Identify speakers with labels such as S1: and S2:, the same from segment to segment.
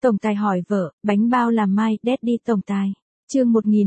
S1: Tổng tài hỏi vợ, bánh bao làm mai, Daddy tổng tài. Chương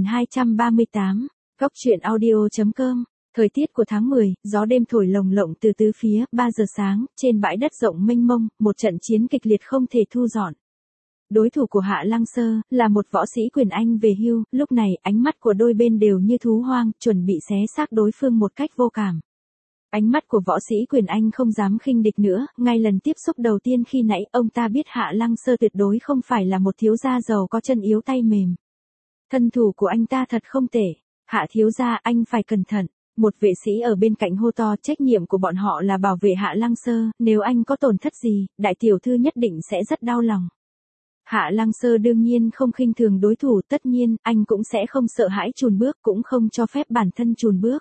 S1: 1238, Góc truyện audio.com. Thời tiết của tháng 10, gió đêm thổi lồng lộng từ tứ phía, 3 giờ sáng, trên bãi đất rộng mênh mông, một trận chiến kịch liệt không thể thu dọn. Đối thủ của Hạ Lăng Sơ, là một võ sĩ quyền Anh về hưu, lúc này, ánh mắt của đôi bên đều như thú hoang, chuẩn bị xé xác đối phương một cách vô cảm. Ánh mắt của võ sĩ quyền Anh không dám khinh địch nữa, ngay lần tiếp xúc đầu tiên khi nãy, ông ta biết Hạ Lăng Sơ tuyệt đối không phải là một thiếu gia giàu có chân yếu tay mềm. Thân thủ của anh ta thật không tệ. Hạ thiếu gia, anh phải cẩn thận. Một vệ sĩ ở bên cạnh hô to, trách nhiệm của bọn họ là bảo vệ Hạ Lăng Sơ, nếu anh có tổn thất gì, đại tiểu thư nhất định sẽ rất đau lòng. Hạ Lăng Sơ đương nhiên không khinh thường đối thủ, tất nhiên, anh cũng sẽ không sợ hãi chùn bước, cũng không cho phép bản thân chùn bước.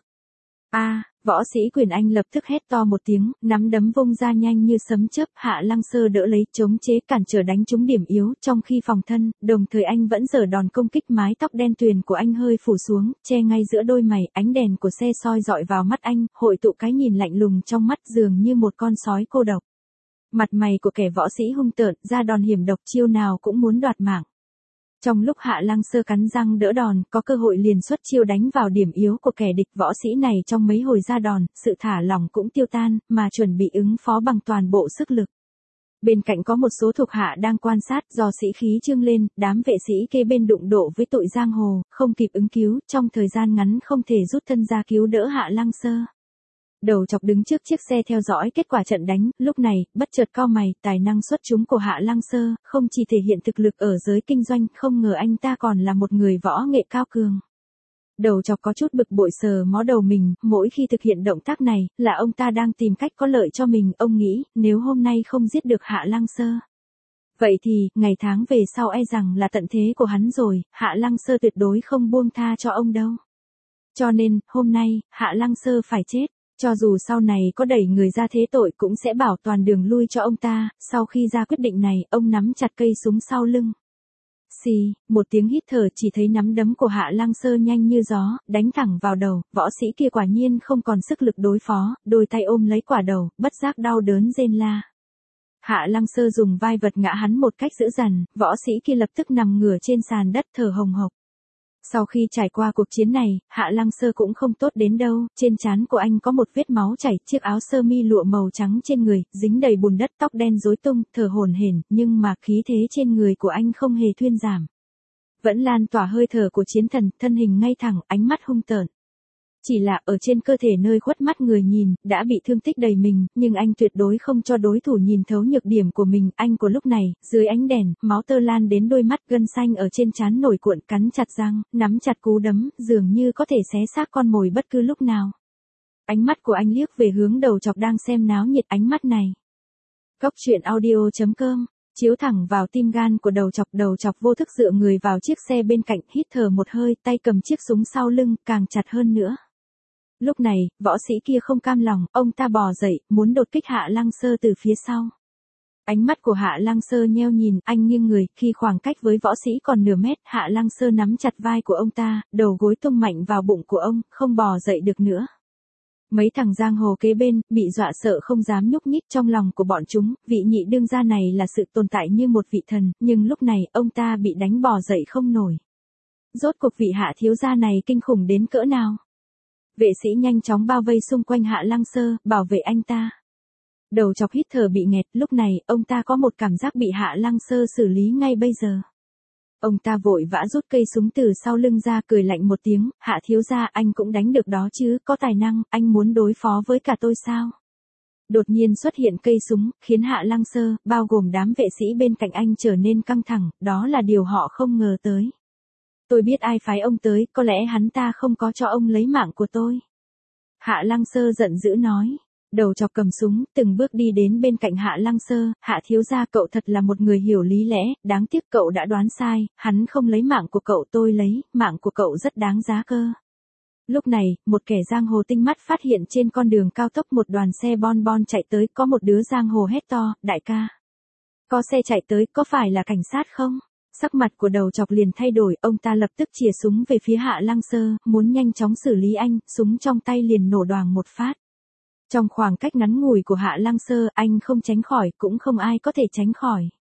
S1: Võ sĩ quyền Anh lập tức hét to một tiếng, nắm đấm vung ra nhanh như sấm chớp, Hạ Lăng Sơ đỡ lấy, chống chế cản trở đánh trúng điểm yếu, trong khi phòng thân, đồng thời anh vẫn giở đòn công kích, mái tóc đen tuyền của anh hơi phủ xuống, che ngay giữa đôi mày, ánh đèn của xe soi dọi vào mắt anh, hội tụ cái nhìn lạnh lùng trong mắt, dường như một con sói cô độc. Mặt mày của kẻ võ sĩ hung tợn, ra đòn hiểm độc, chiêu nào cũng muốn đoạt mạng. Trong lúc Hạ Lăng Sơ cắn răng đỡ đòn, có cơ hội liền xuất chiêu đánh vào điểm yếu của kẻ địch, võ sĩ này trong mấy hồi ra đòn, sự thả lỏng cũng tiêu tan, mà chuẩn bị ứng phó bằng toàn bộ sức lực. Bên cạnh có một số thuộc hạ đang quan sát, do sĩ khí trương lên, đám vệ sĩ kế bên đụng độ với tội giang hồ, không kịp ứng cứu, trong thời gian ngắn không thể rút thân ra cứu đỡ Hạ Lăng Sơ. Đầu chọc đứng trước chiếc xe theo dõi kết quả trận đánh, lúc này, bất chợt cau mày, tài năng xuất chúng của Hạ Lăng Sơ, không chỉ thể hiện thực lực ở giới kinh doanh, không ngờ anh ta còn là một người võ nghệ cao cường. Đầu chọc có chút bực bội sờ mó đầu mình, mỗi khi thực hiện động tác này, là ông ta đang tìm cách có lợi cho mình, ông nghĩ, nếu hôm nay không giết được Hạ Lăng Sơ. Vậy thì, ngày tháng về sau e rằng là tận thế của hắn rồi, Hạ Lăng Sơ tuyệt đối không buông tha cho ông đâu. Cho nên, hôm nay, Hạ Lăng Sơ phải chết. Cho dù sau này có đẩy người ra thế tội cũng sẽ bảo toàn đường lui cho ông ta, sau khi ra quyết định này, ông nắm chặt cây súng sau lưng. Xì, một tiếng hít thở, chỉ thấy nắm đấm của Hạ Lăng Sơ nhanh như gió, đánh thẳng vào đầu, võ sĩ kia quả nhiên không còn sức lực đối phó, đôi tay ôm lấy quả đầu, bất giác đau đớn rên la. Hạ Lăng Sơ dùng vai vật ngã hắn một cách dữ dằn, võ sĩ kia lập tức nằm ngửa trên sàn đất thở hồng hộc. Sau khi trải qua cuộc chiến này, Hạ Lăng Sơ cũng không tốt đến đâu, trên trán của anh có một vết máu chảy, chiếc áo sơ mi lụa màu trắng trên người, dính đầy bùn đất, tóc đen rối tung, thở hổn hển, nhưng mà khí thế trên người của anh không hề thuyên giảm. Vẫn lan tỏa hơi thở của chiến thần, thân hình ngay thẳng, ánh mắt hung tợn. Chỉ là ở trên cơ thể nơi khuất mắt người nhìn, đã bị thương tích đầy mình, nhưng anh tuyệt đối không cho đối thủ nhìn thấu nhược điểm của mình, anh của lúc này, dưới ánh đèn, máu tơ lan đến đôi mắt, gân xanh ở trên trán nổi cuộn, cắn chặt răng, nắm chặt cú đấm, dường như có thể xé xác con mồi bất cứ lúc nào. Ánh mắt của anh liếc về hướng đầu chọc đang xem náo nhiệt, ánh mắt này. Góc truyện audio.com. Chiếu thẳng vào tim gan của đầu chọc vô thức dựa người vào chiếc xe bên cạnh, hít thở một hơi, tay cầm chiếc súng sau lưng, càng chặt hơn nữa. Lúc này, võ sĩ kia không cam lòng, ông ta bò dậy, muốn đột kích Hạ Lăng Sơ từ phía sau. Ánh mắt của Hạ Lăng Sơ nheo nhìn, anh nghiêng người, khi khoảng cách với võ sĩ còn nửa mét, Hạ Lăng Sơ nắm chặt vai của ông ta, đầu gối tung mạnh vào bụng của ông, không bò dậy được nữa. Mấy thằng giang hồ kế bên, bị dọa sợ không dám nhúc nhích, trong lòng của bọn chúng, vị nhị đương gia này là sự tồn tại như một vị thần, nhưng lúc này, ông ta bị đánh bò dậy không nổi. Rốt cuộc vị Hạ thiếu gia này kinh khủng đến cỡ nào? Vệ sĩ nhanh chóng bao vây xung quanh Hạ Lăng Sơ, bảo vệ anh ta. Đầu chọc hít thở bị nghẹt, lúc này, ông ta có một cảm giác bị Hạ Lăng Sơ xử lý ngay bây giờ. Ông ta vội vã rút cây súng từ sau lưng ra, cười lạnh một tiếng, Hạ thiếu gia, anh cũng đánh được đó chứ, có tài năng, anh muốn đối phó với cả tôi sao? Đột nhiên xuất hiện cây súng, khiến Hạ Lăng Sơ, bao gồm đám vệ sĩ bên cạnh anh trở nên căng thẳng, đó là điều họ không ngờ tới. Tôi biết ai phái ông tới, có lẽ hắn ta không có cho ông lấy mạng của tôi. Hạ Lăng Sơ giận dữ nói. Đầu chọc cầm súng, từng bước đi đến bên cạnh Hạ Lăng Sơ, Hạ thiếu gia, cậu thật là một người hiểu lý lẽ, đáng tiếc cậu đã đoán sai, hắn không lấy mạng của cậu, tôi lấy, mạng của cậu rất đáng giá cơ. Lúc này, một kẻ giang hồ tinh mắt phát hiện trên con đường cao tốc một đoàn xe bon bon chạy tới, có một đứa giang hồ hét to, đại ca. Có xe chạy tới, có phải là cảnh sát không? Sắc mặt của đầu chọc liền thay đổi, ông ta lập tức chìa súng về phía Hạ Lăng Sơ, muốn nhanh chóng xử lý anh, súng trong tay liền nổ đoàng một phát. Trong khoảng cách ngắn ngủi của Hạ Lăng Sơ, anh không tránh khỏi, cũng không ai có thể tránh khỏi.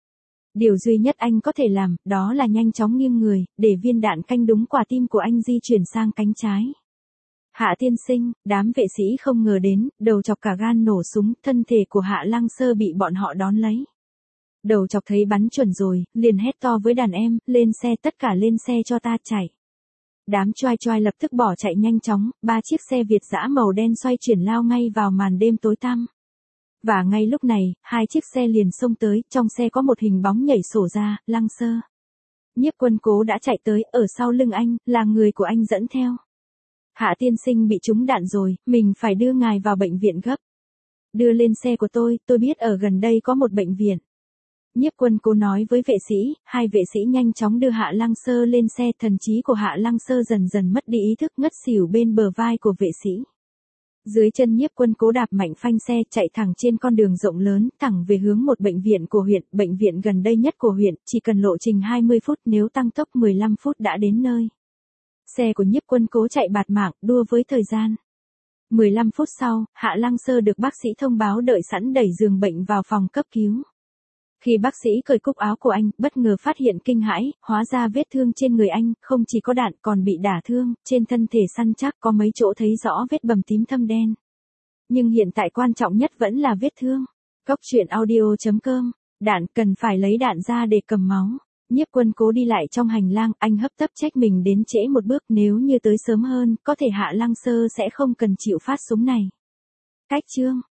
S1: Điều duy nhất anh có thể làm, đó là nhanh chóng nghiêng người, để viên đạn canh đúng quả tim của anh di chuyển sang cánh trái. Hạ tiên sinh, đám vệ sĩ không ngờ đến, đầu chọc cả gan nổ súng, thân thể của Hạ Lăng Sơ bị bọn họ đón lấy. Đầu chọc thấy bắn chuẩn rồi, liền hét to với đàn em, lên xe, tất cả lên xe cho ta chạy. Đám choai choai lập tức bỏ chạy nhanh chóng, 3 chiếc xe Việt dã màu đen xoay chuyển lao ngay vào màn đêm tối tăm. Và ngay lúc này, 2 chiếc xe liền xông tới, trong xe có một hình bóng nhảy sổ ra, Lăng Sơ. Nhiếp Quân Cố đã chạy tới, ở sau lưng anh, là người của anh dẫn theo. Hạ tiên sinh bị trúng đạn rồi, mình phải đưa ngài vào bệnh viện gấp. Đưa lên xe của tôi biết ở gần đây có một bệnh viện. Nhiếp Quân Cố nói với vệ sĩ, 2 vệ sĩ nhanh chóng đưa Hạ Lăng Sơ lên xe, thần trí của Hạ Lăng Sơ dần dần mất đi ý thức, ngất xỉu bên bờ vai của vệ sĩ. Dưới chân Nhiếp Quân Cố đạp mạnh phanh xe, chạy thẳng trên con đường rộng lớn, thẳng về hướng một bệnh viện của huyện, bệnh viện gần đây nhất của huyện, chỉ cần lộ trình 20 phút, nếu tăng tốc 15 phút đã đến nơi. Xe của Nhiếp Quân Cố chạy bạt mạng, đua với thời gian. 15 phút sau, Hạ Lăng Sơ được bác sĩ thông báo đợi sẵn, đẩy giường bệnh vào phòng cấp cứu. Khi bác sĩ cởi cúc áo của anh, bất ngờ phát hiện kinh hãi, hóa ra vết thương trên người anh, không chỉ có đạn còn bị đả thương, trên thân thể săn chắc có mấy chỗ thấy rõ vết bầm tím thâm đen. Nhưng hiện tại quan trọng nhất vẫn là vết thương. Cóc truyện audio.com, đạn, cần phải lấy đạn ra để cầm máu. Nhiếp Quân Cố đi lại trong hành lang, anh hấp tấp trách mình đến trễ một bước, nếu như tới sớm hơn, có thể Hạ Lăng Sơ sẽ không cần chịu phát súng này. Cách chương